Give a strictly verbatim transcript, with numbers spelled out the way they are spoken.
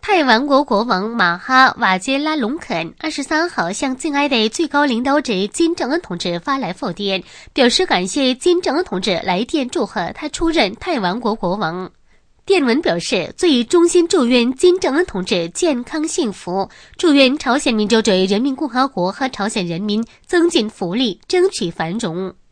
泰王国国王马哈瓦杰拉隆肯二十三号向敬爱的最高领导者金正恩同志发来复电，表示感谢金正恩同志来电祝贺他出任泰王国国王。电文表示，最衷心祝愿金正恩同志健康幸福，祝愿朝鲜民主主义人民共和国和朝鲜人民增进福利，争取繁荣。